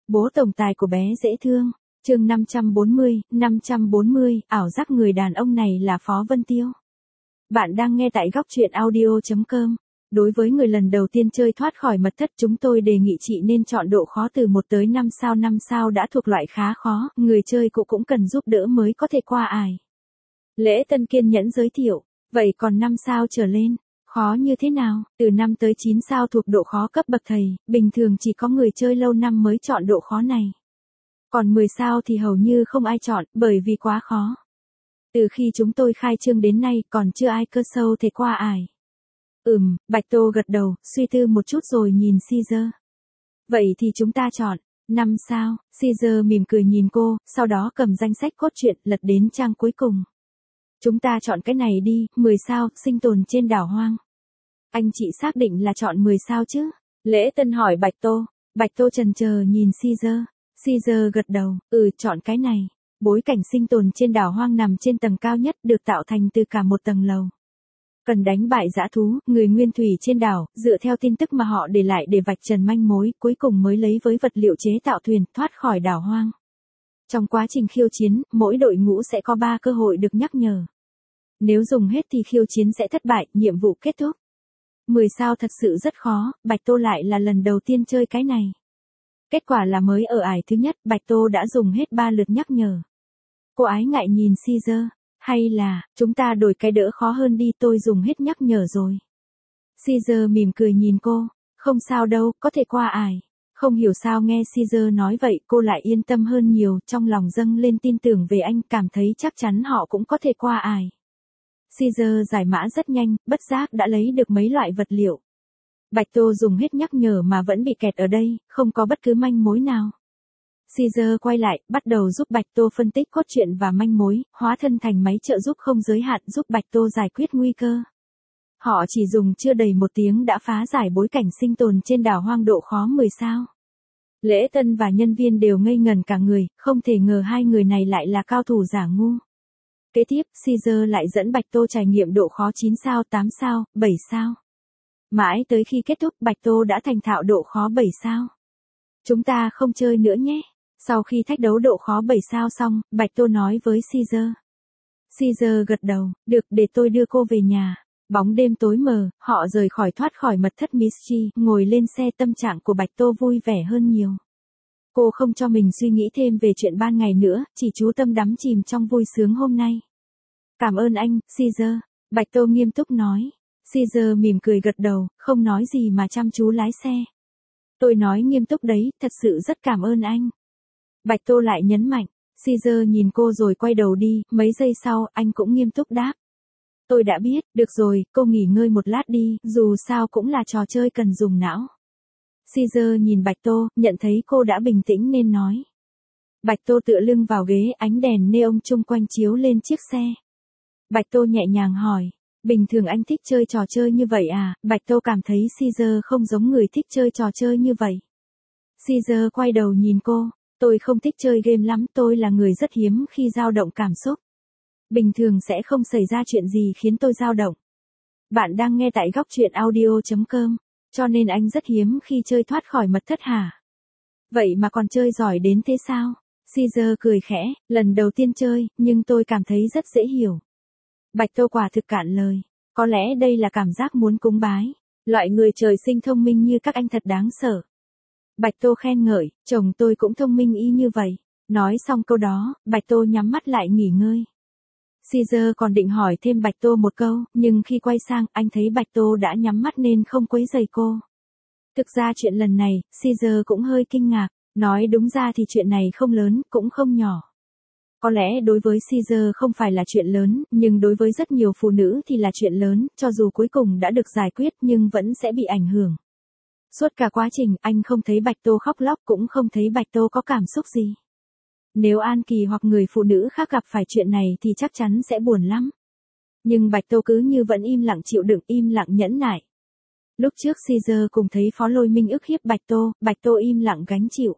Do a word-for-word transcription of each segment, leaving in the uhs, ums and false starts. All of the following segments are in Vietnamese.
Bố tổng tài của bé dễ thương. Chương năm trăm bốn mươi, năm trăm bốn mươi, ảo giác người đàn ông này là Phó Vân Tiêu. Bạn đang nghe tại góc truyện audio chấm com. Đối với người lần đầu tiên chơi thoát khỏi mật thất, chúng tôi đề nghị chị nên chọn độ khó từ một tới năm sao. năm sao đã thuộc loại khá khó, người chơi cũng cũng cần giúp đỡ mới có thể qua ải. Lễ Tân kiên nhẫn giới thiệu. Vậy còn năm sao trở lên, khó như thế nào? Từ năm tới chín sao thuộc độ khó cấp bậc thầy, bình thường chỉ có người chơi lâu năm mới chọn độ khó này. Còn mười sao thì hầu như không ai chọn, bởi vì quá khó. Từ khi chúng tôi khai trương đến nay còn chưa ai cơ sâu thể qua ải. Ừm, Bạch Tô gật đầu, suy tư một chút rồi nhìn Caesar. Vậy thì chúng ta chọn năm sao. Caesar mỉm cười nhìn cô, sau đó cầm danh sách cốt truyện lật đến trang cuối cùng. Chúng ta chọn cái này đi, mười sao, sinh tồn trên đảo hoang. Anh chị xác định là chọn mười sao chứ? Lễ Tân hỏi Bạch Tô. Bạch Tô chần chờ nhìn Caesar. Caesar gật đầu, ừ, chọn cái này. Bối cảnh sinh tồn trên đảo hoang nằm trên tầng cao nhất, được tạo thành từ cả một tầng lầu. Cần đánh bại dã thú, người nguyên thủy trên đảo, dựa theo tin tức mà họ để lại để vạch trần manh mối, cuối cùng mới lấy với vật liệu chế tạo thuyền, thoát khỏi đảo hoang. Trong quá trình khiêu chiến, mỗi đội ngũ sẽ có ba cơ hội được nhắc nhở. Nếu dùng hết thì khiêu chiến sẽ thất bại, nhiệm vụ kết thúc. mười sao thật sự rất khó, Bạch Tô lại là lần đầu tiên chơi cái này. Kết quả là mới ở ải thứ nhất, Bạch Tô đã dùng hết ba lượt nhắc nhở. Cô ái ngại nhìn Caesar, hay là, chúng ta đổi cái đỡ khó hơn đi, tôi dùng hết nhắc nhở rồi. Caesar mỉm cười nhìn cô, không sao đâu, có thể qua ải. Không hiểu sao nghe Caesar nói vậy, cô lại yên tâm hơn nhiều, trong lòng dâng lên tin tưởng về anh, cảm thấy chắc chắn họ cũng có thể qua ải. Caesar giải mã rất nhanh, bất giác đã lấy được mấy loại vật liệu. Bạch Tô dùng hết nhắc nhở mà vẫn bị kẹt ở đây, không có bất cứ manh mối nào. Caesar quay lại, bắt đầu giúp Bạch Tô phân tích cốt truyện và manh mối, hóa thân thành máy trợ giúp không giới hạn giúp Bạch Tô giải quyết nguy cơ. Họ chỉ dùng chưa đầy một tiếng đã phá giải bối cảnh sinh tồn trên đảo hoang độ khó mười sao. Lễ Tân và nhân viên đều ngây ngần cả người, không thể ngờ hai người này lại là cao thủ giả ngu. Kế tiếp, Caesar lại dẫn Bạch Tô trải nghiệm độ khó chín sao, tám sao, bảy sao. Mãi tới khi kết thúc, Bạch Tô đã thành thạo độ khó bảy sao. Chúng ta không chơi nữa nhé. Sau khi thách đấu độ khó bảy sao xong, Bạch Tô nói với Caesar. Caesar gật đầu, được, để tôi đưa cô về nhà. Bóng đêm tối mờ, họ rời khỏi thoát khỏi mật thất Mystery, ngồi lên xe, tâm trạng của Bạch Tô vui vẻ hơn nhiều. Cô không cho mình suy nghĩ thêm về chuyện ban ngày nữa, chỉ chú tâm đắm chìm trong vui sướng hôm nay. Cảm ơn anh, Caesar. Bạch Tô nghiêm túc nói. Caesar mỉm cười gật đầu, không nói gì mà chăm chú lái xe. Tôi nói nghiêm túc đấy, thật sự rất cảm ơn anh. Bạch Tô lại nhấn mạnh. Caesar nhìn cô rồi quay đầu đi, mấy giây sau, anh cũng nghiêm túc đáp. Tôi đã biết, được rồi, cô nghỉ ngơi một lát đi, dù sao cũng là trò chơi cần dùng não. Caesar nhìn Bạch Tô, nhận thấy cô đã bình tĩnh nên nói. Bạch Tô tựa lưng vào ghế, ánh đèn neon chung quanh chiếu lên chiếc xe. Bạch Tô nhẹ nhàng hỏi. Bình thường anh thích chơi trò chơi như vậy à? Bạch Tô cảm thấy Caesar không giống người thích chơi trò chơi như vậy. Caesar quay đầu nhìn cô. Tôi không thích chơi game lắm, tôi là người rất hiếm khi dao động cảm xúc. Bình thường sẽ không xảy ra chuyện gì khiến tôi dao động. Bạn đang nghe tại góc truyện audio chấm com, cho nên anh rất hiếm khi chơi thoát khỏi mật thất hả? Vậy mà còn chơi giỏi đến thế sao? Caesar cười khẽ, lần đầu tiên chơi, nhưng tôi cảm thấy rất dễ hiểu. Bạch Tô quả thực cạn lời. Có lẽ đây là cảm giác muốn cúng bái. Loại người trời sinh thông minh như các anh thật đáng sợ. Bạch Tô khen ngợi, chồng tôi cũng thông minh y như vậy. Nói xong câu đó, Bạch Tô nhắm mắt lại nghỉ ngơi. Caesar còn định hỏi thêm Bạch Tô một câu, nhưng khi quay sang, anh thấy Bạch Tô đã nhắm mắt nên không quấy rầy cô. Thực ra chuyện lần này, Caesar cũng hơi kinh ngạc. Nói đúng ra thì chuyện này không lớn, cũng không nhỏ. Có lẽ đối với Caesar không phải là chuyện lớn, nhưng đối với rất nhiều phụ nữ thì là chuyện lớn, cho dù cuối cùng đã được giải quyết nhưng vẫn sẽ bị ảnh hưởng. Suốt cả quá trình, anh không thấy Bạch Tô khóc lóc, cũng không thấy Bạch Tô có cảm xúc gì. Nếu An Kỳ hoặc người phụ nữ khác gặp phải chuyện này thì chắc chắn sẽ buồn lắm. Nhưng Bạch Tô cứ như vẫn im lặng chịu đựng, im lặng nhẫn nại. Lúc trước Caesar cùng thấy Phó Lôi Minh ức hiếp Bạch Tô, Bạch Tô im lặng gánh chịu.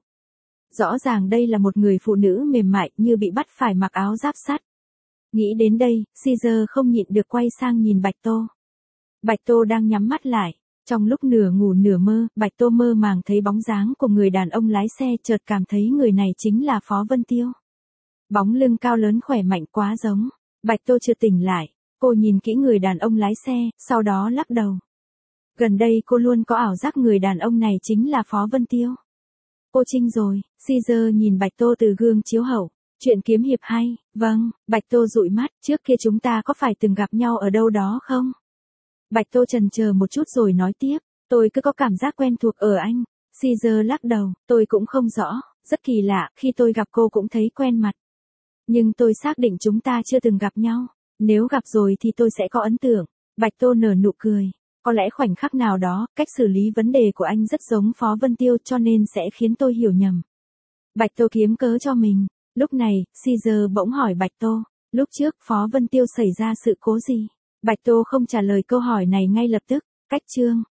Rõ ràng đây là một người phụ nữ mềm mại như bị bắt phải mặc áo giáp sắt. Nghĩ đến đây, Caesar không nhịn được quay sang nhìn Bạch Tô. Bạch Tô đang nhắm mắt lại. Trong lúc nửa ngủ nửa mơ, Bạch Tô mơ màng thấy bóng dáng của người đàn ông lái xe, chợt cảm thấy người này chính là Phó Vân Tiêu. Bóng lưng cao lớn khỏe mạnh quá giống. Bạch Tô chưa tỉnh lại, cô nhìn kỹ người đàn ông lái xe, sau đó lắc đầu. Gần đây cô luôn có ảo giác người đàn ông này chính là Phó Vân Tiêu. Cô Trinh rồi, Caesar nhìn Bạch Tô từ gương chiếu hậu. Chuyện kiếm hiệp hay, vâng, Bạch Tô dụi mắt, trước kia chúng ta có phải từng gặp nhau ở đâu đó không? Bạch Tô chần chờ một chút rồi nói tiếp, tôi cứ có cảm giác quen thuộc ở anh. Caesar lắc đầu, tôi cũng không rõ, rất kỳ lạ, khi tôi gặp cô cũng thấy quen mặt. Nhưng tôi xác định chúng ta chưa từng gặp nhau, nếu gặp rồi thì tôi sẽ có ấn tượng. Bạch Tô nở nụ cười, có lẽ khoảnh khắc nào đó, cách xử lý vấn đề của anh rất giống Phó Vân Tiêu cho nên sẽ khiến tôi hiểu nhầm. Bạch Tô kiếm cớ cho mình. Lúc này, Caesar bỗng hỏi Bạch Tô, lúc trước Phó Vân Tiêu xảy ra sự cố gì? Bạch Tô không trả lời câu hỏi này ngay lập tức, cách chương.